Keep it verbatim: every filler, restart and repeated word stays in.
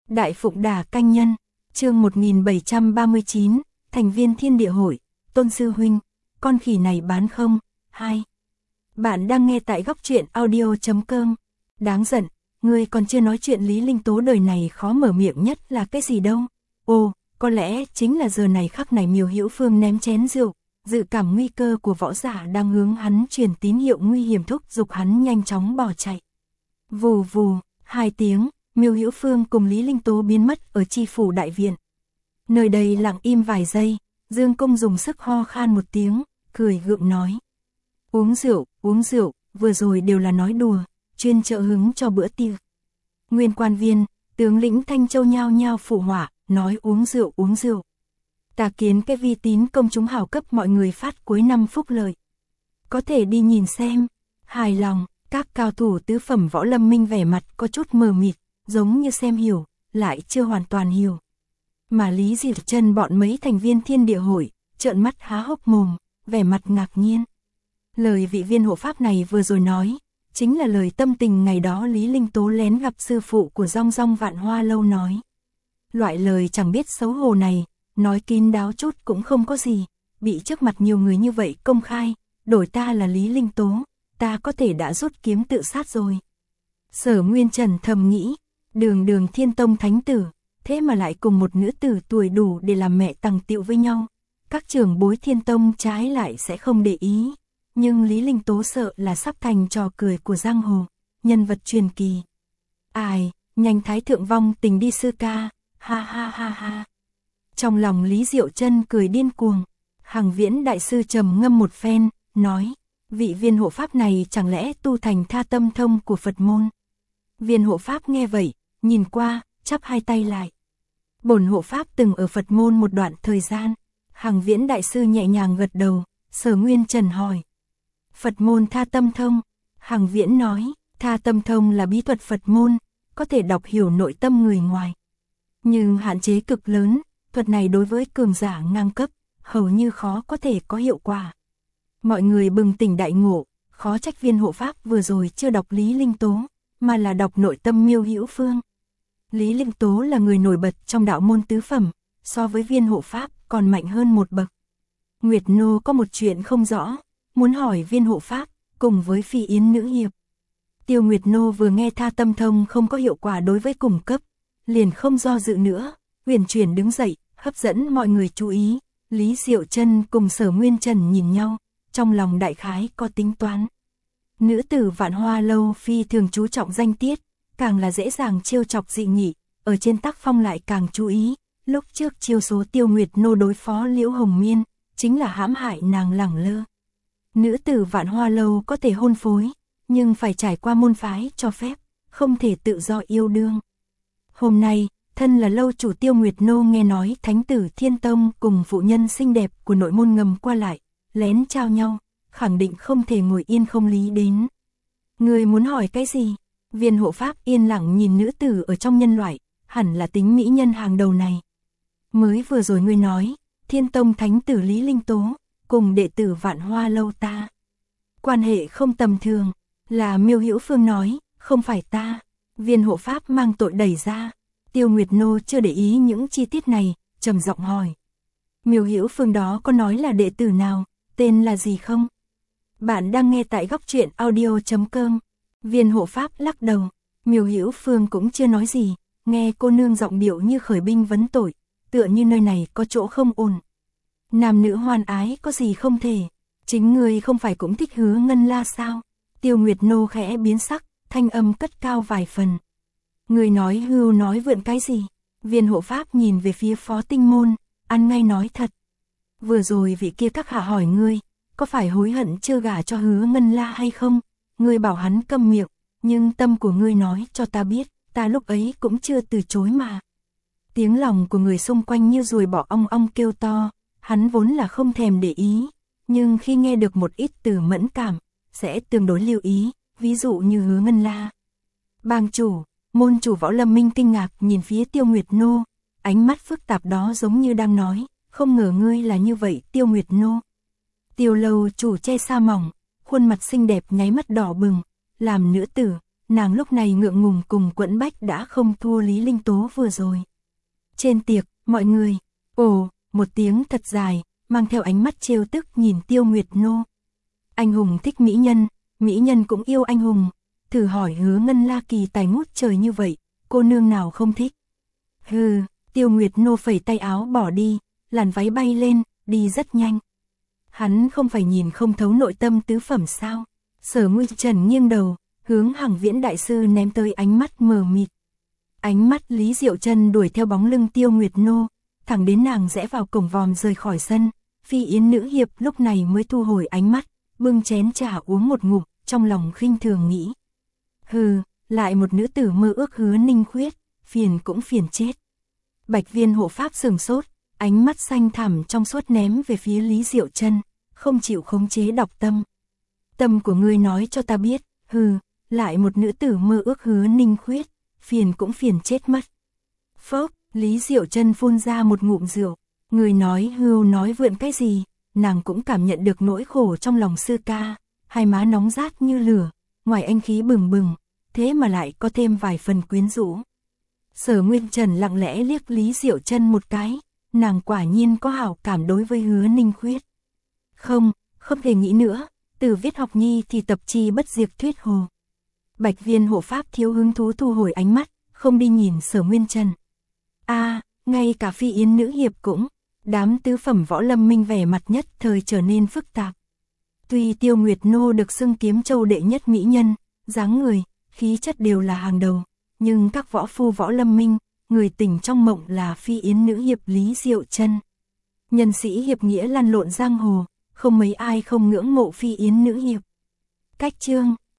Đại Phụng Đà Canh Nhân, chương một nghìn bảy trăm ba mươi chín, thành viên Thiên Địa Hội, Tôn Sư Huynh, con khỉ này bán không? hai. Bạn đang nghe tại góc truyện audio chấm com. Đáng giận, ngươi còn chưa nói chuyện Lý Linh Tố đời này khó mở miệng nhất là cái gì đâu. Ồ, có lẽ chính là giờ này khắc này Miêu Hữu Phương ném chén rượu, dự cảm nguy cơ của võ giả đang hướng hắn truyền tín hiệu nguy hiểm thúc giục hắn nhanh chóng bỏ chạy. Vù vù, hai tiếng, Miêu Hữu Phương cùng Lý Linh Tố biến mất ở chi phủ đại viện. Nơi đây lặng im vài giây, Dương Công dùng sức ho khan một tiếng, cười gượng nói. Uống rượu, uống rượu, vừa rồi đều là nói đùa, chuyên trợ hứng cho bữa tiệc. Nguyên quan viên, tướng lĩnh Thanh Châu nhao nhao phụ họa, nói uống rượu uống rượu. Ta kiến cái vi tín công chúng hảo cấp mọi người phát cuối năm phúc lợi. Có thể đi nhìn xem. Hài lòng, các cao thủ tứ phẩm võ lâm minh vẻ mặt có chút mờ mịt, giống như xem hiểu, lại chưa hoàn toàn hiểu. Mà Lý Diệp Chân bọn mấy thành viên Thiên Địa Hội, trợn mắt há hốc mồm, vẻ mặt ngạc nhiên. Lời vị viên hộ pháp này vừa rồi nói, chính là lời tâm tình ngày đó Lý Linh Tố lén gặp sư phụ của Dong Dong Vạn Hoa Lâu nói. Loại lời chẳng biết xấu hổ này, nói kín đáo chút cũng không có gì, bị trước mặt nhiều người như vậy công khai, đổi ta là Lý Linh Tố, ta có thể đã rút kiếm tự sát rồi. Sở Nguyên Trần thầm nghĩ, đường đường Thiên Tông thánh tử, thế mà lại cùng một nữ tử tuổi đủ để làm mẹ tằng tiệu với nhau. Các trưởng bối Thiên Tông trái lại sẽ không để ý, nhưng Lý Linh Tố sợ là sắp thành trò cười của giang hồ, nhân vật truyền kỳ. Ai, nhanh thái thượng vong tình đi sư ca, ha ha ha ha. Trong lòng Lý Diệu Chân cười điên cuồng, Hằng Viễn đại sư trầm ngâm một phen, nói, vị viên hộ pháp này chẳng lẽ tu thành Tha Tâm Thông của Phật môn. Viên hộ pháp nghe vậy, nhìn qua, chắp hai tay lại. Bổn hộ pháp từng ở Phật môn một đoạn thời gian. Hằng Viễn đại sư nhẹ nhàng gật đầu, Sở Nguyên Trần hỏi. Phật môn Tha Tâm Thông, Hằng Viễn nói, Tha Tâm Thông là bí thuật Phật môn, có thể đọc hiểu nội tâm người ngoài. Nhưng hạn chế cực lớn, thuật này đối với cường giả ngang cấp, hầu như khó có thể có hiệu quả. Mọi người bừng tỉnh đại ngộ, khó trách viên hộ pháp vừa rồi chưa đọc Lý Linh Tố, mà là đọc nội tâm Miêu Hữu Phương. Lý Linh Tố là người nổi bật trong đạo môn tứ phẩm, so với viên hộ pháp còn mạnh hơn một bậc. Nguyệt Nô có một chuyện không rõ, muốn hỏi viên hộ pháp, cùng với Phi Yến nữ hiệp. Tiêu Nguyệt Nô vừa nghe Tha Tâm Thông không có hiệu quả đối với cùng cấp, liền không do dự nữa, huyền chuyển đứng dậy, hấp dẫn mọi người chú ý. Lý Diệu Chân cùng Sở Nguyên Trần nhìn nhau, trong lòng đại khái có tính toán. Nữ tử Vạn Hoa Lâu phi thường chú trọng danh tiết, càng là dễ dàng trêu chọc dị nghị, ở trên tác phong lại càng chú ý. Lúc trước chiêu số Tiêu Nguyệt Nô đối phó Liễu Hồng Miên, chính là hãm hại nàng lẳng lơ. Nữ tử Vạn Hoa Lâu có thể hôn phối, nhưng phải trải qua môn phái cho phép, không thể tự do yêu đương. Hôm nay, thân là lâu chủ Tiêu Nguyệt Nô nghe nói thánh tử Thiên Tông cùng phụ nhân xinh đẹp của nội môn ngầm qua lại, lén trao nhau, khẳng định không thể ngồi yên không lý đến. Người muốn hỏi cái gì? Viên hộ pháp yên lặng nhìn nữ tử ở trong nhân loại, hẳn là tính mỹ nhân hàng đầu này. Mới vừa rồi ngươi nói, Thiên Tông thánh tử Lý Linh Tố, cùng đệ tử Vạn Hoa Lâu ta. Quan hệ không tầm thường, là Miêu Hữu Phương nói, không phải ta. Viên hộ pháp mang tội đẩy ra. Tiêu Nguyệt Nô chưa để ý những chi tiết này, trầm giọng hỏi. Miêu Hữu Phương đó có nói là đệ tử nào, tên là gì không? Bạn đang nghe tại góc truyện audio chấm com. Viên hộ pháp lắc đầu, Miêu Hữu Phương cũng chưa nói gì, nghe cô nương giọng điệu như khởi binh vấn tội, tựa như nơi này có chỗ không ổn. Nam nữ hoan ái có gì không thể, chính người không phải cũng thích Hứa Ngân La sao? Tiêu Nguyệt Nô khẽ biến sắc, thanh âm cất cao vài phần. Người nói hưu nói vượn cái gì? Viên hộ pháp nhìn về phía Phó Tinh Môn, ăn ngay nói thật. Vừa rồi vị kia các hạ hỏi ngươi, có phải hối hận chưa gả cho Hứa Ngân La hay không? Ngươi bảo hắn câm miệng, nhưng tâm của ngươi nói cho ta biết, ta lúc ấy cũng chưa từ chối mà. Tiếng lòng của người xung quanh như ruồi bọ ong ong kêu to, hắn vốn là không thèm để ý, nhưng khi nghe được một ít từ mẫn cảm, sẽ tương đối lưu ý, ví dụ như Hứa Ngân La. Bang chủ, môn chủ Võ Lâm Minh kinh ngạc nhìn phía Tiêu Nguyệt Nô, ánh mắt phức tạp đó giống như đang nói, không ngờ ngươi là như vậy Tiêu Nguyệt Nô. Tiêu Lâu chủ che sa mỏng, khuôn mặt xinh đẹp nháy mắt đỏ bừng, làm nữ tử, nàng lúc này ngượng ngùng cùng quẫn bách đã không thua Lý Linh Tố vừa rồi. Trên tiệc, mọi người, ồ, một tiếng thật dài, mang theo ánh mắt trêu tức nhìn Tiêu Nguyệt Nô. Anh hùng thích mỹ nhân, mỹ nhân cũng yêu anh hùng, thử hỏi Hứa Ngân La kỳ tài ngút trời như vậy, cô nương nào không thích. Hừ, Tiêu Nguyệt Nô phẩy tay áo bỏ đi, làn váy bay lên, đi rất nhanh. Hắn không phải nhìn không thấu nội tâm tứ phẩm sao? Sở Nguyên Trần nghiêng đầu, hướng Hằng Viễn đại sư ném tới ánh mắt mờ mịt. Ánh mắt Lý Diệu Trân đuổi theo bóng lưng Tiêu Nguyệt Nô, thẳng đến nàng rẽ vào cổng vòm rời khỏi sân. Phi Yến nữ hiệp lúc này mới thu hồi ánh mắt, bưng chén trà uống một ngụm, trong lòng khinh thường nghĩ. Hừ, lại một nữ tử mơ ước Hứa Ninh Khuyết, phiền cũng phiền chết. Bạch Viên hộ pháp sừng sốt, ánh mắt xanh thẳm trong suốt ném về phía Lý Diệu Trân, không chịu khống chế đọc tâm. Tâm của ngươi nói cho ta biết, hừ, lại một nữ tử mơ ước Hứa Ninh Khuyết, phiền cũng phiền chết mất. Phốc, Lý Diệu Trân phun ra một ngụm rượu, người nói hưu nói vượn cái gì, nàng cũng cảm nhận được nỗi khổ trong lòng sư ca, hai má nóng rát như lửa, ngoài anh khí bừng bừng, thế mà lại có thêm vài phần quyến rũ. Sở Nguyên Trần lặng lẽ liếc Lý Diệu Trân một cái, nàng quả nhiên có hảo cảm đối với Hứa Ninh Khuyết. Không, không thể nghĩ nữa, từ viết học nhi thì tập chi bất diệt thuyết hồ. Bạch Viên hộ pháp thiếu hứng thú thu hồi ánh mắt, không đi nhìn Sở Nguyên Trần. A, à, ngay cả Phi Yến nữ hiệp cũng, đám tứ phẩm võ lâm minh vẻ mặt nhất thời trở nên phức tạp. Tuy Tiêu Nguyệt Nô được xưng Kiếm Châu đệ nhất mỹ nhân, dáng người, khí chất đều là hàng đầu, nhưng các võ phu võ lâm minh, người tỉnh trong mộng là Phi Yến nữ hiệp Lý Diệu Trân. Nhân sĩ hiệp nghĩa lăn lộn giang hồ, không mấy ai không ngưỡng mộ Phi Yến nữ hiệp. Cách chương